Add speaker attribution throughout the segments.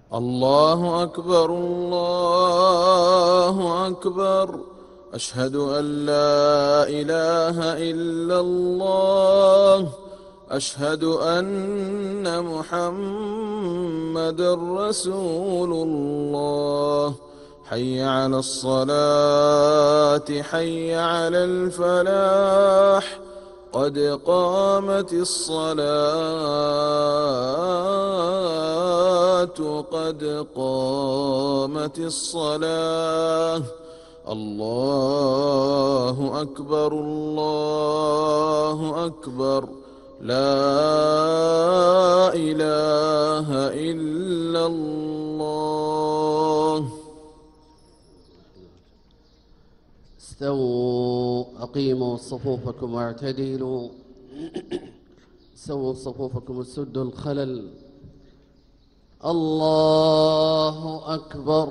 Speaker 1: الله أكبر الله أكبر. أشهد أن لا إله إلا الله. أشهد أن محمدًا رسول الله. حي على الصلاة حي على الفلاح. قد قامت الصلاة قد قامت الصلاة. الله أكبر الله أكبر. لا إله إلا الله.
Speaker 2: استووا أقيموا صفوفكم واعتدلوا. سووا صفوفكم وسدوا الخلل. الله أكبر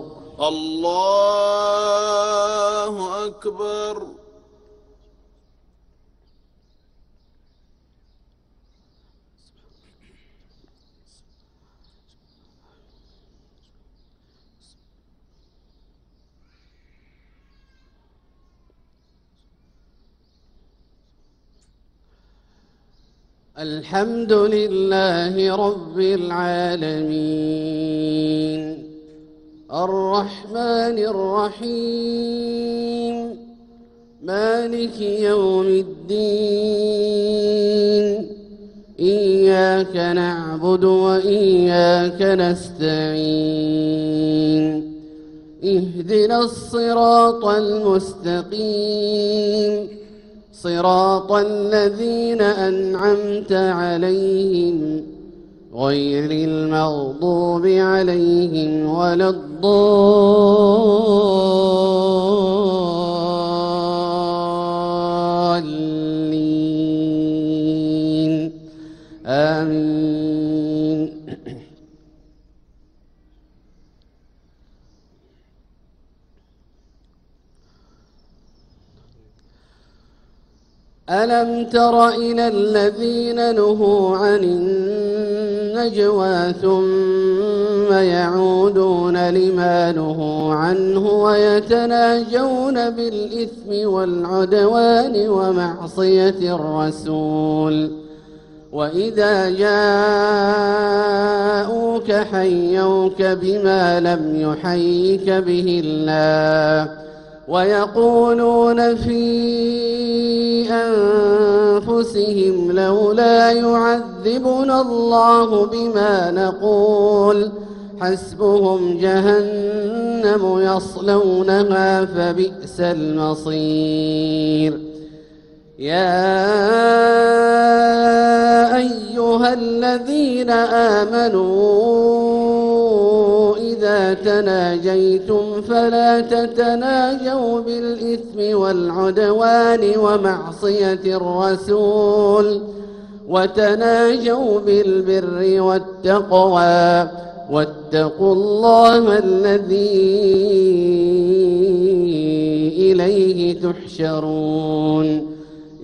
Speaker 1: الله أكبر.
Speaker 2: الحمد لله رب العالمين الرحمن الرحيم مالك يوم الدين. إياك نعبد وإياك نستعين. اهدنا الصراط المستقيم صراط الذين أنعمت عليهم غير المغضوب عليهم ولا الضالين. آمين. ألم تر إلى الذين نهوا عن النجوى ثم يعودون لما نهوا عنه ويتناجون بالإثم والعدوان ومعصية الرسول وإذا جاءوك حيوك بما لم يحيك به الله ويقولون في أنفسهم لولا يعذبنا الله بما نقول حسبهم جهنم يصلونها فبئس المصير. يا أيها الذين آمنوا إذا تناجيتم فلا تتناجوا بالإثم والعدوان ومعصية الرسول وتناجوا بالبر والتقوى واتقوا الله الذي إليه تحشرون.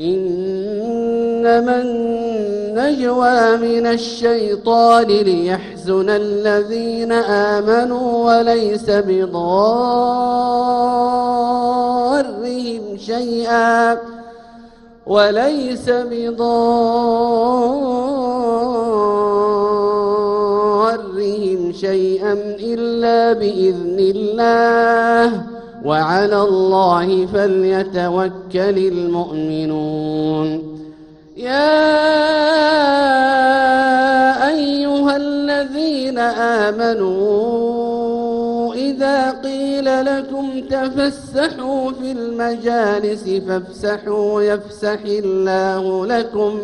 Speaker 2: إنما النجوى من الشيطان ليحزن الذين آمنوا وليس بضارهم شيئا إلا بإذن الله وعلى الله فليتوكل المؤمنون. يا أيها الذين آمنوا إذا قيل لكم تفسحوا في المجالس فافسحوا يفسح الله لكم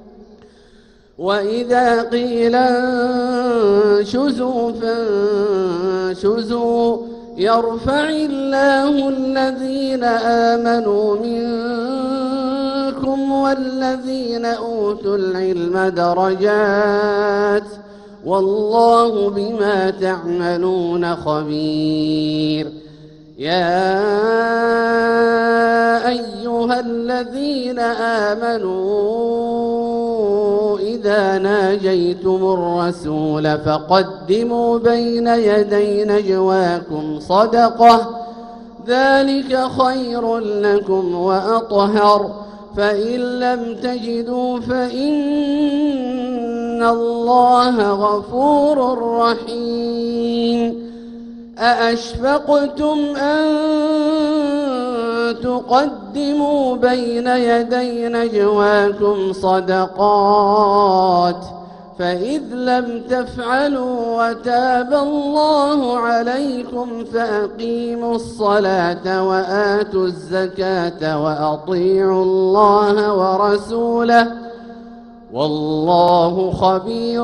Speaker 2: وإذا قيل انشزوا فانشزوا يرفع الله الذين آمنوا منكم والذين أوتوا العلم درجات والله بما تعملون خبير. يا أيها الذين آمنوا إذا ناجيتم الرسول فقدموا بين يدي نجواكم صدقة ذلك خير لكم وأطهر فإن لم تجدوا فإن الله غفور رحيم أأشفقتم أن تقدموا بين يدي نجواكم صدقات فإذ لم تفعلوا وتاب الله عليكم فأقيموا الصلاة وآتوا الزكاة وأطيعوا الله ورسوله والله خبير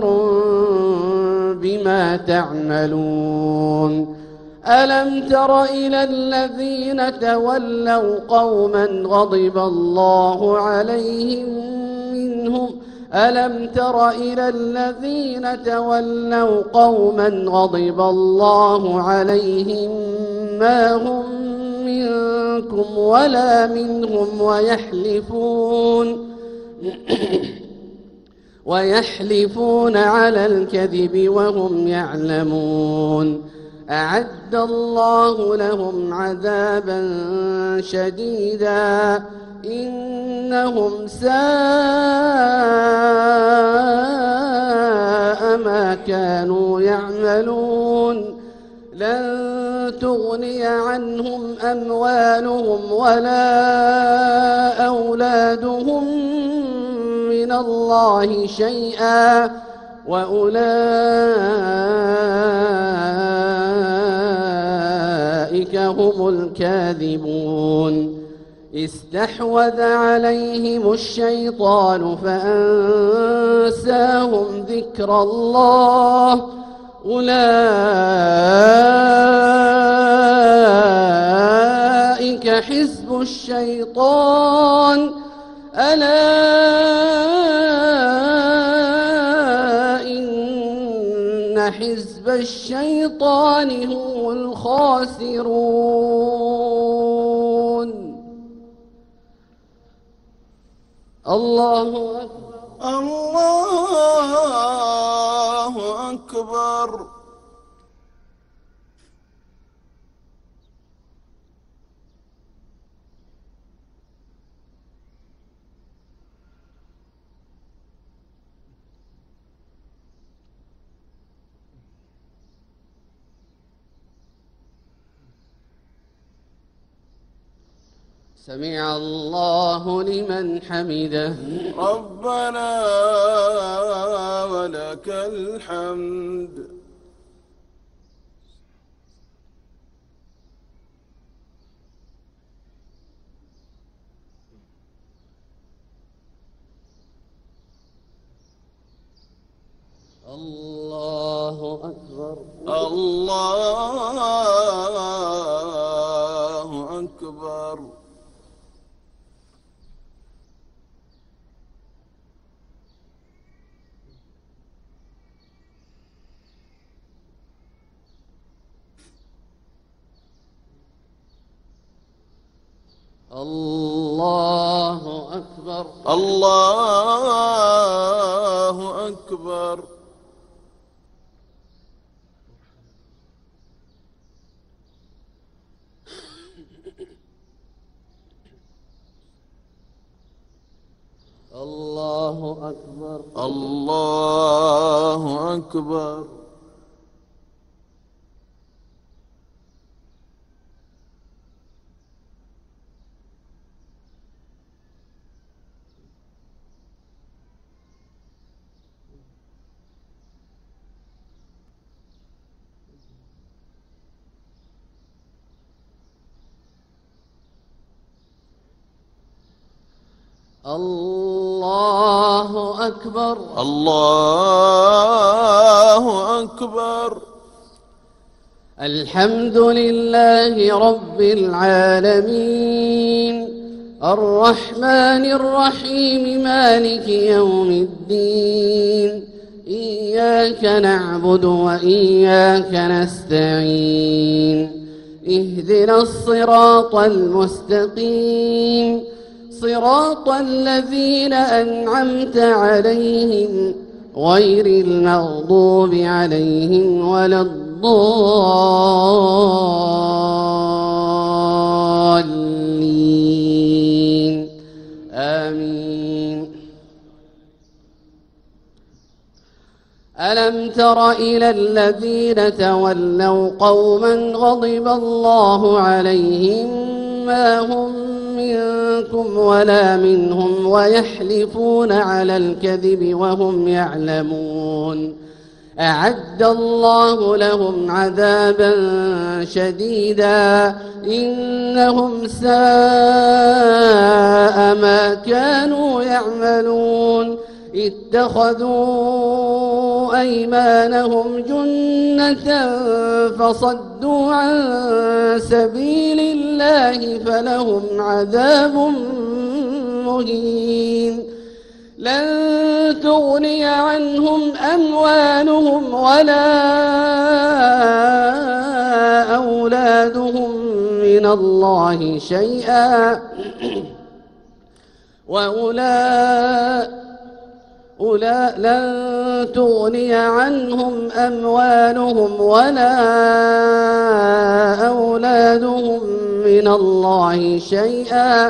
Speaker 2: بما تعملون ألم تر إلى الذين تولوا قوما غضب الله عليهم منهم ألم تر إلى الذين تولوا قوما غضب الله عليهم ما هم منكم ولا منهم ويحلفون على الكذب وهم يعلمون أعد الله لهم عذابا شديدا إنهم ساء ما كانوا يعملون لن تغني عنهم أموالهم ولا أولادهم من الله شيئا وأولئك هم الكاذبون استحوذ عليهم الشيطان فأنساهم ذكر الله أولئك حزب الشيطان ألا إن حزب الشيطان هم الخاسرون الله أكبر
Speaker 1: الله أكبر
Speaker 2: سمع الله لمن حمده
Speaker 1: ربنا ولك الحمد
Speaker 2: الله أكبر
Speaker 1: الله أكبر
Speaker 2: الله أكبر
Speaker 1: الله أكبر
Speaker 2: الله أكبر
Speaker 1: الله أكبر
Speaker 2: الله أكبر
Speaker 1: الله أكبر
Speaker 2: الحمد لله رب العالمين الرحمن الرحيم مالك يوم الدين إياك نعبد وإياك نستعين اهدنا الصراط المستقيم صراط الذين أنعمت عليهم غير المغضوب عليهم ولا الضالين آمين. ألم تر إلى الذين تولوا قوما غضب الله عليهم ما هم منكم ولا منهم ويحلفون على الكذب وهم يعلمون أعد الله لهم عذابا شديدا إنهم ساء ما كانوا يعملون اتخذوا أيمانهم جنة فصدوا عن سبيل الله فلهم عذاب مهين لن تغني عنهم أموالهم ولا أولادهم من الله شيئا لن تغني عنهم أموالهم ولا أولادهم من الله شيئا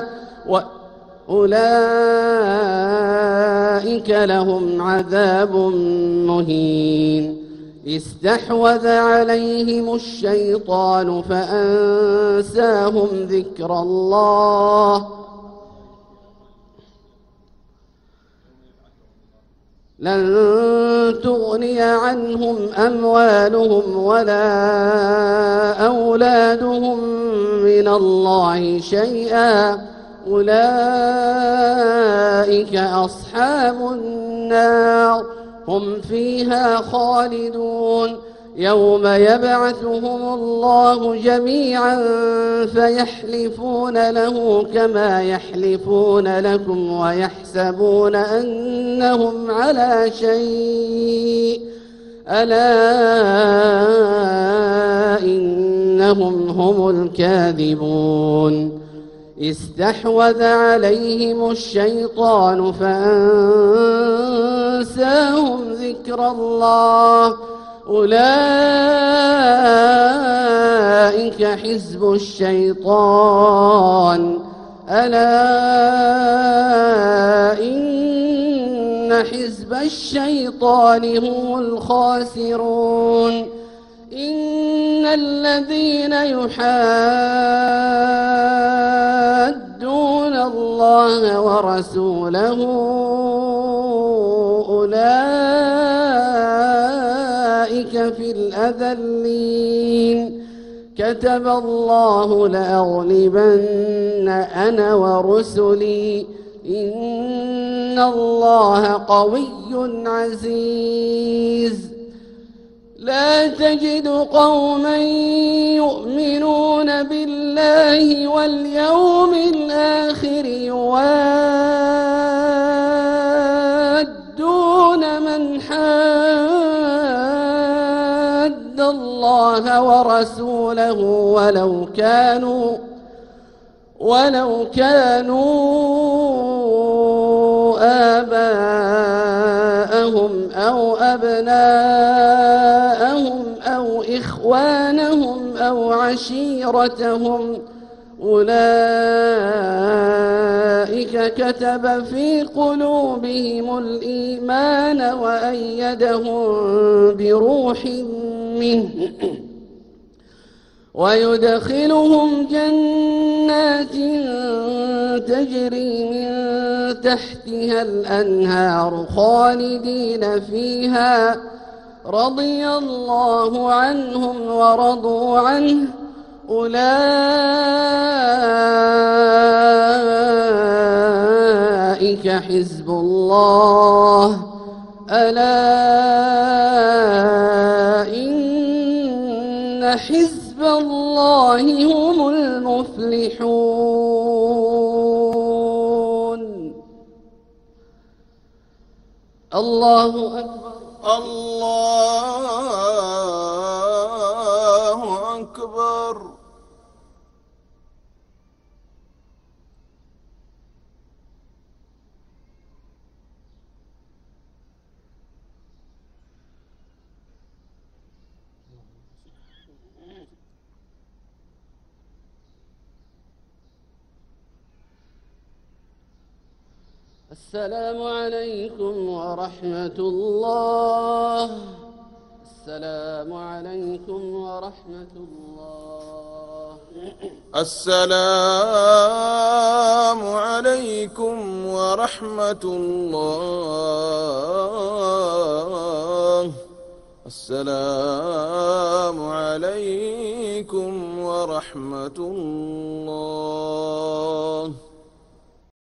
Speaker 2: وأولئك لهم عذاب مهين استحوذ عليهم الشيطان فأنساهم ذكر الله لن تغني عنهم أموالهم ولا أولادهم من الله شيئا أولئك أصحاب النار هم فيها خالدون يوم يبعثهم الله جميعا فيحلفون له كما يحلفون لكم ويحسبون أنهم على شيء ألا إنهم هم الكاذبون استحوذ عليهم الشيطان فأنساهم ذكر الله أولئك حزب الشيطان ألا إن حزب الشيطان هم الخاسرون إن الذين يحادون الله ورسوله أولئك في الأذلين كتب الله لأغلبن أنا ورسلي إن الله قوي عزيز لا تجد قوما يؤمنون بالله واليوم الآخر يوادون من حاد الله ورسوله ولو كانوا آباءهم أو أبناءهم أو إخوانهم أو عشيرتهم أولئك كتب في قلوبهم الإيمان وأيدهم بروح منه ويدخلهم جنات تجري من تحتها الأنهار خالدين فيها رضي الله عنهم ورضوا عنه أولئك حزب الله ألا إن حزب الله هم المفلحون. الله أكبر.
Speaker 1: الله أكبر.
Speaker 2: السلام عليكم ورحمة الله. السلام عليكم ورحمة الله.
Speaker 1: السلام عليكم ورحمة الله. السلام عليكم ورحمة الله.